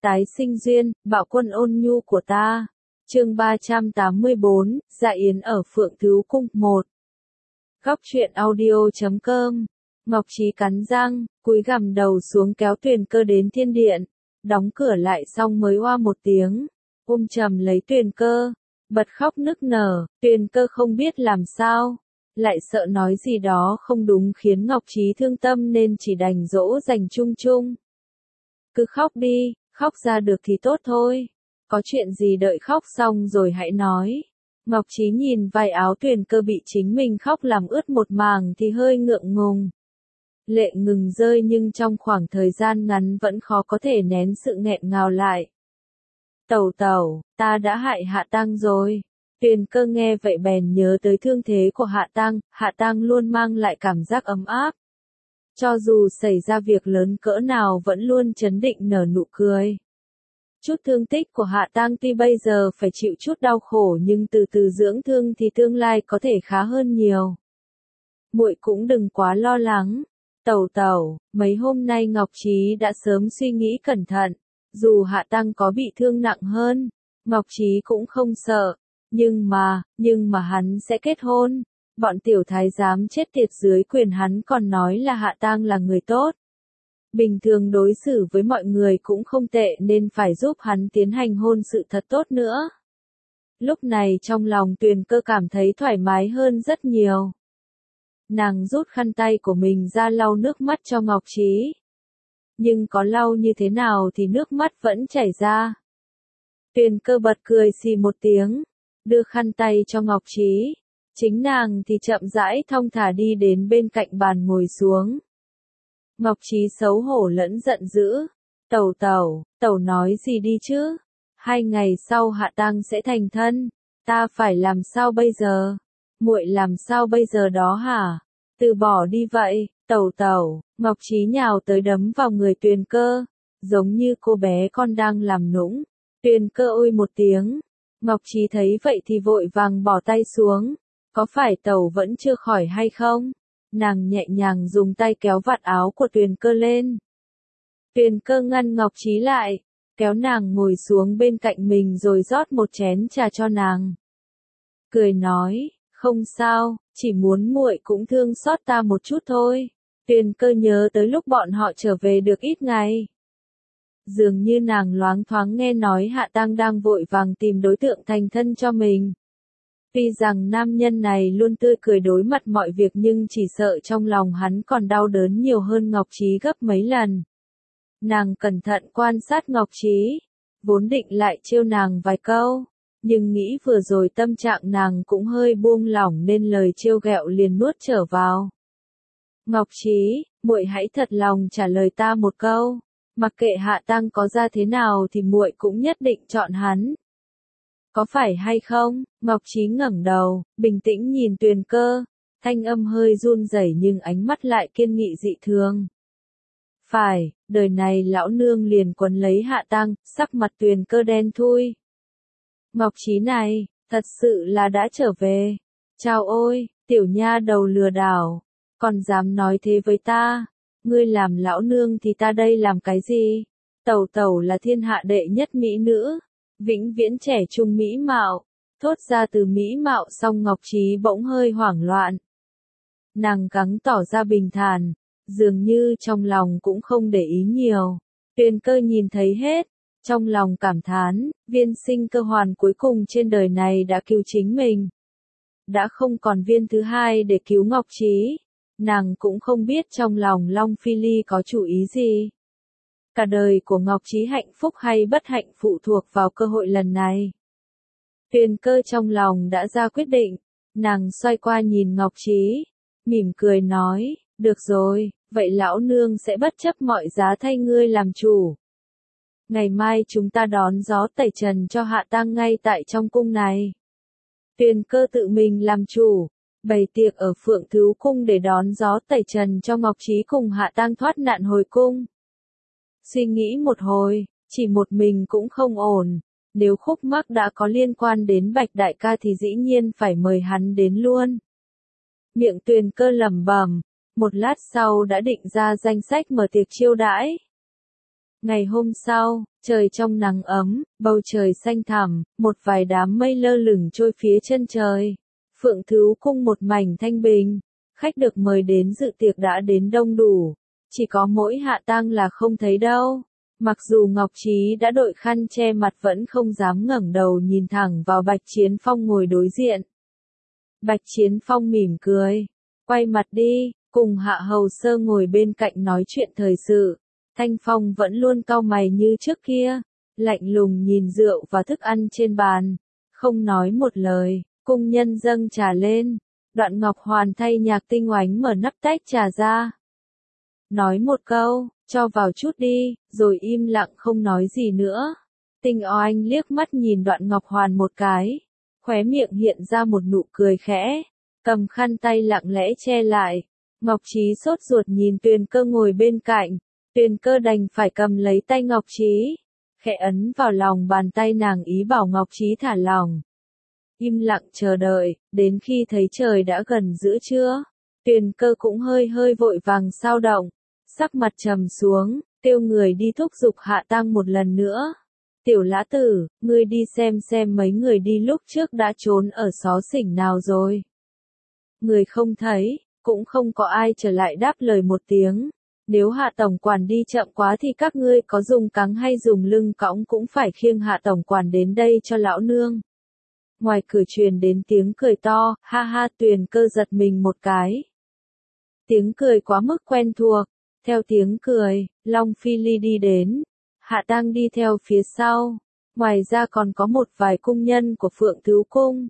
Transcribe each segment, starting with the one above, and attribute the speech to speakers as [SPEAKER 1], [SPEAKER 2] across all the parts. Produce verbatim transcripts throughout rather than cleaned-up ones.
[SPEAKER 1] Tái sinh duyên, bạo quân ôn nhu của ta. Chương ba trăm tám mươi bốn, Dạ Yến ở Phượng Tứ Cung một. Góc truyện audio chấm com. Ngọc Trí cắn răng, cúi gằm đầu xuống kéo Tuyền Cơ đến thiên điện, đóng cửa lại xong mới oa một tiếng, ôm chầm lấy Tuyền Cơ, bật khóc nức nở. Tuyền Cơ không biết làm sao, lại sợ nói gì đó không đúng khiến Ngọc Trí thương tâm nên chỉ đành dỗ dành chung chung. Cứ khóc đi, khóc ra được thì tốt thôi, có chuyện gì đợi khóc xong rồi hãy nói. Ngọc Trí nhìn vài áo Tuyền Cơ bị chính mình khóc làm ướt một màng thì hơi ngượng ngùng. Lệ ngừng rơi nhưng trong khoảng thời gian ngắn vẫn khó có thể nén sự nghẹn ngào lại. Tẩu tẩu, ta đã hại Hạ Tăng rồi. Tuyền Cơ nghe vậy bèn nhớ tới thương thế của Hạ Tăng, Hạ Tăng luôn mang lại cảm giác ấm áp. Cho dù xảy ra việc lớn cỡ nào vẫn luôn trấn định nở nụ cười. Chút thương tích của Hạ Tăng tuy bây giờ phải chịu chút đau khổ nhưng từ từ dưỡng thương thì tương lai có thể khá hơn nhiều. Muội cũng đừng quá lo lắng. Tẩu tẩu, mấy hôm nay Ngọc Trí đã sớm suy nghĩ cẩn thận, dù Hạ Tăng có bị thương nặng hơn, Ngọc Trí cũng không sợ, nhưng mà, nhưng mà hắn sẽ kết hôn, bọn tiểu thái giám chết tiệt dưới quyền hắn còn nói là Hạ Tăng là người tốt. Bình thường đối xử với mọi người cũng không tệ nên phải giúp hắn tiến hành hôn sự thật tốt nữa. Lúc này trong lòng Tuyền Cơ cảm thấy thoải mái hơn rất nhiều. Nàng rút khăn tay của mình ra lau nước mắt cho Ngọc Trí. Nhưng có lau như thế nào thì nước mắt vẫn chảy ra. Tuyền Cơ bật cười xì một tiếng, đưa khăn tay cho Ngọc Trí. Chính nàng thì chậm rãi thong thả đi đến bên cạnh bàn ngồi xuống. Ngọc Trí xấu hổ lẫn giận dữ. Tẩu tẩu, tẩu nói gì đi chứ? Hai ngày sau Hạ Tăng sẽ thành thân, ta phải làm sao bây giờ? Muội làm sao bây giờ đó hả? Từ bỏ đi vậy, tẩu tẩu. Ngọc Trí nhào tới đấm vào người Tuyền Cơ, giống như cô bé con đang làm nũng. Tuyền Cơ ôi một tiếng. Ngọc Trí thấy vậy thì vội vàng bỏ tay xuống. Có phải tẩu vẫn chưa khỏi hay không? Nàng nhẹ nhàng dùng tay kéo vạt áo của Tuyền Cơ lên. Tuyền Cơ ngăn Ngọc Trí lại, kéo nàng ngồi xuống bên cạnh mình rồi rót một chén trà cho nàng. Cười nói, không sao, chỉ muốn muội cũng thương xót ta một chút thôi. Tuyền Cơ nhớ tới lúc bọn họ trở về được ít ngày. Dường như nàng loáng thoáng nghe nói Hạ Tăng đang vội vàng tìm đối tượng thành thân cho mình. Tuy rằng nam nhân này luôn tươi cười đối mặt mọi việc nhưng chỉ sợ trong lòng hắn còn đau đớn nhiều hơn Ngọc Trí gấp mấy lần. Nàng cẩn thận quan sát Ngọc Trí, vốn định lại trêu nàng vài câu, nhưng nghĩ vừa rồi tâm trạng nàng cũng hơi buông lỏng nên lời trêu ghẹo liền nuốt trở vào. Ngọc Trí, muội hãy thật lòng trả lời ta một câu, mặc kệ Hạ Tăng có ra thế nào thì muội cũng nhất định chọn hắn. Có phải hay không? Ngọc Trí ngẩng đầu, bình tĩnh nhìn Tuyền Cơ, thanh âm hơi run rẩy nhưng ánh mắt lại kiên nghị dị thường. Phải, đời này lão nương liền quấn lấy Hạ Tăng, sắc mặt Tuyền Cơ đen thui. Ngọc Trí này, thật sự là đã trở về. Chào ôi, tiểu nha đầu lừa đảo, còn dám nói thế với ta, ngươi làm lão nương thì ta đây làm cái gì? Tẩu tẩu là thiên hạ đệ nhất mỹ nữ, vĩnh viễn trẻ trung mỹ mạo. Thốt ra từ mỹ mạo xong Ngọc Trí bỗng hơi hoảng loạn. Nàng gắng tỏ ra bình thản, dường như trong lòng cũng không để ý nhiều. Tuyền Cơ nhìn thấy hết, trong lòng cảm thán, viên sinh cơ hoàn cuối cùng trên đời này đã cứu chính mình. Đã không còn viên thứ hai để cứu Ngọc Trí, nàng cũng không biết trong lòng Long Phi Ly có chủ ý gì. Cả đời của Ngọc Trí hạnh phúc hay bất hạnh phụ thuộc vào cơ hội lần này. Tuyền Cơ trong lòng đã ra quyết định, nàng xoay qua nhìn Ngọc Trí, mỉm cười nói, được rồi, vậy lão nương sẽ bất chấp mọi giá thay ngươi làm chủ. Ngày mai chúng ta đón gió tẩy trần cho Hạ Tăng ngay tại trong cung này. Tuyền Cơ tự mình làm chủ, bày tiệc ở Phượng Tứ Cung để đón gió tẩy trần cho Ngọc Trí cùng Hạ Tăng thoát nạn hồi cung. Suy nghĩ một hồi, chỉ một mình cũng không ổn. Nếu khúc mắc đã có liên quan đến Bạch Đại ca thì dĩ nhiên phải mời hắn đến luôn. Miệng Tuyền Cơ lẩm bẩm, một lát sau đã định ra danh sách mở tiệc chiêu đãi. Ngày hôm sau, Trời trong nắng ấm, bầu trời xanh thẳm, một vài đám mây lơ lửng trôi phía chân trời. Phượng Thứ Cung một mảnh thanh bình, khách được mời đến dự tiệc đã đến đông đủ, chỉ có mỗi Hạ Tang là không thấy đâu. Mặc dù Ngọc Trí đã đội khăn che mặt vẫn không dám ngẩng đầu nhìn thẳng vào Bạch Chiến Phong ngồi đối diện. Bạch Chiến Phong mỉm cười, quay mặt đi, cùng Hạ Hầu Sơ ngồi bên cạnh nói chuyện thời sự. Thanh Phong vẫn luôn cau mày như trước kia, lạnh lùng nhìn rượu và thức ăn trên bàn, không nói một lời. Cung nhân dâng trà lên, Đoạn Ngọc Hoàn thay Nhạc Tinh Oánh mở nắp tách trà ra. Nói một câu, cho vào chút đi, rồi im lặng không nói gì nữa. Tinh Oánh liếc mắt nhìn Đoạn Ngọc Hoàn một cái, khóe miệng hiện ra một nụ cười khẽ, cầm khăn tay lặng lẽ che lại. Ngọc Trí sốt ruột nhìn Tuyền Cơ ngồi bên cạnh, Tuyền Cơ đành phải cầm lấy tay Ngọc Trí, khẽ ấn vào lòng bàn tay nàng ý bảo Ngọc Trí thả lòng. Im lặng chờ đợi, đến khi thấy trời đã gần giữa trưa, Tuyền Cơ cũng hơi hơi vội vàng sao động, sắc mặt trầm xuống, kêu người đi thúc giục Hạ Tang một lần nữa. Tiểu Lã Tử, ngươi đi xem xem mấy người đi lúc trước đã trốn ở xó xỉnh nào rồi. Người không thấy, cũng không có ai trở lại đáp lời một tiếng. Nếu Hạ tổng quản đi chậm quá thì các ngươi có dùng cáng hay dùng lưng cõng cũng phải khiêng Hạ tổng quản đến đây cho lão nương. Ngoài cửa truyền đến tiếng cười to, ha ha. Tuyền Cơ giật mình một cái. Tiếng cười quá mức quen thuộc. Theo tiếng cười, Long Phi Ly đi đến. Hạ Tang đi theo phía sau. Ngoài ra còn có một vài cung nhân của Phượng Thứ Cung.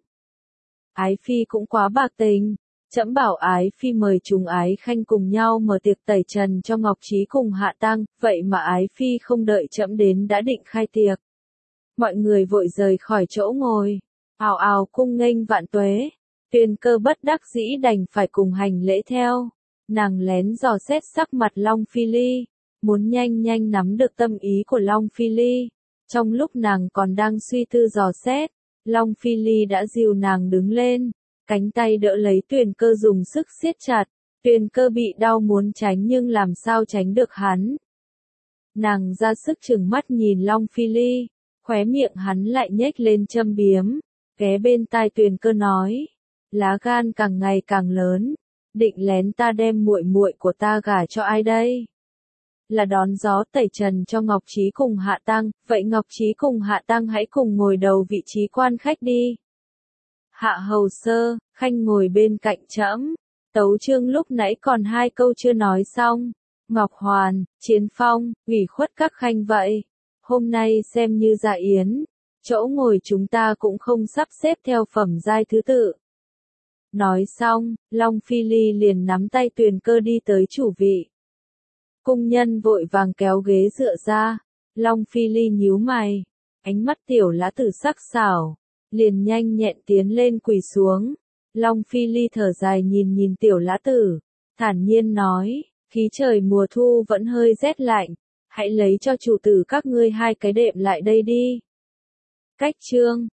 [SPEAKER 1] Ái Phi cũng quá bạc tình. Trẫm bảo Ái Phi mời chúng Ái Khanh cùng nhau mở tiệc tẩy trần cho Ngọc Trí cùng Hạ Tang, vậy mà Ái Phi không đợi trẫm đến đã định khai tiệc. Mọi người vội rời khỏi chỗ ngồi. Ào ào cung nghênh vạn tuế. Tuyền Cơ bất đắc dĩ đành phải cùng hành lễ theo. Nàng lén dò xét sắc mặt Long Phi Ly, muốn nhanh nhanh nắm được tâm ý của Long Phi Ly. Trong lúc nàng còn đang suy tư dò xét, Long Phi Ly đã dìu nàng đứng lên, cánh tay đỡ lấy Tuyền Cơ dùng sức siết chặt. Tuyền Cơ bị đau muốn tránh nhưng làm sao tránh được hắn. Nàng ra sức trừng mắt nhìn Long Phi Ly, khóe miệng hắn lại nhếch lên châm biếm, ghé bên tai Tuyền Cơ nói, lá gan càng ngày càng lớn, định lén ta đem muội muội của ta gả cho ai đây? Là đón gió tẩy trần cho Ngọc Trí cùng Hạ Tang, vậy Ngọc Trí cùng Hạ Tang hãy cùng ngồi đầu vị trí quan khách đi. Hạ Hầu Sơ, Khanh ngồi bên cạnh trẫm. Tấu chương lúc nãy còn hai câu chưa nói xong. Ngọc Hoàn, Chiến Phong, ủy khuất các khanh vậy. Hôm nay xem như dạ yến, chỗ ngồi chúng ta cũng không sắp xếp theo phẩm giai thứ tự. Nói xong, Long Phi Ly liền nắm tay Tuyền Cơ đi tới chủ vị. Cung nhân vội vàng kéo ghế dựa ra. Long Phi Ly nhíu mày, ánh mắt Tiểu Lã Tử sắc sảo, liền nhanh nhẹn tiến lên quỳ xuống. Long Phi Ly thở dài nhìn nhìn Tiểu Lã Tử, thản nhiên nói, khí trời mùa thu vẫn hơi rét lạnh, hãy lấy cho chủ tử các ngươi hai cái đệm lại đây đi. Cách chương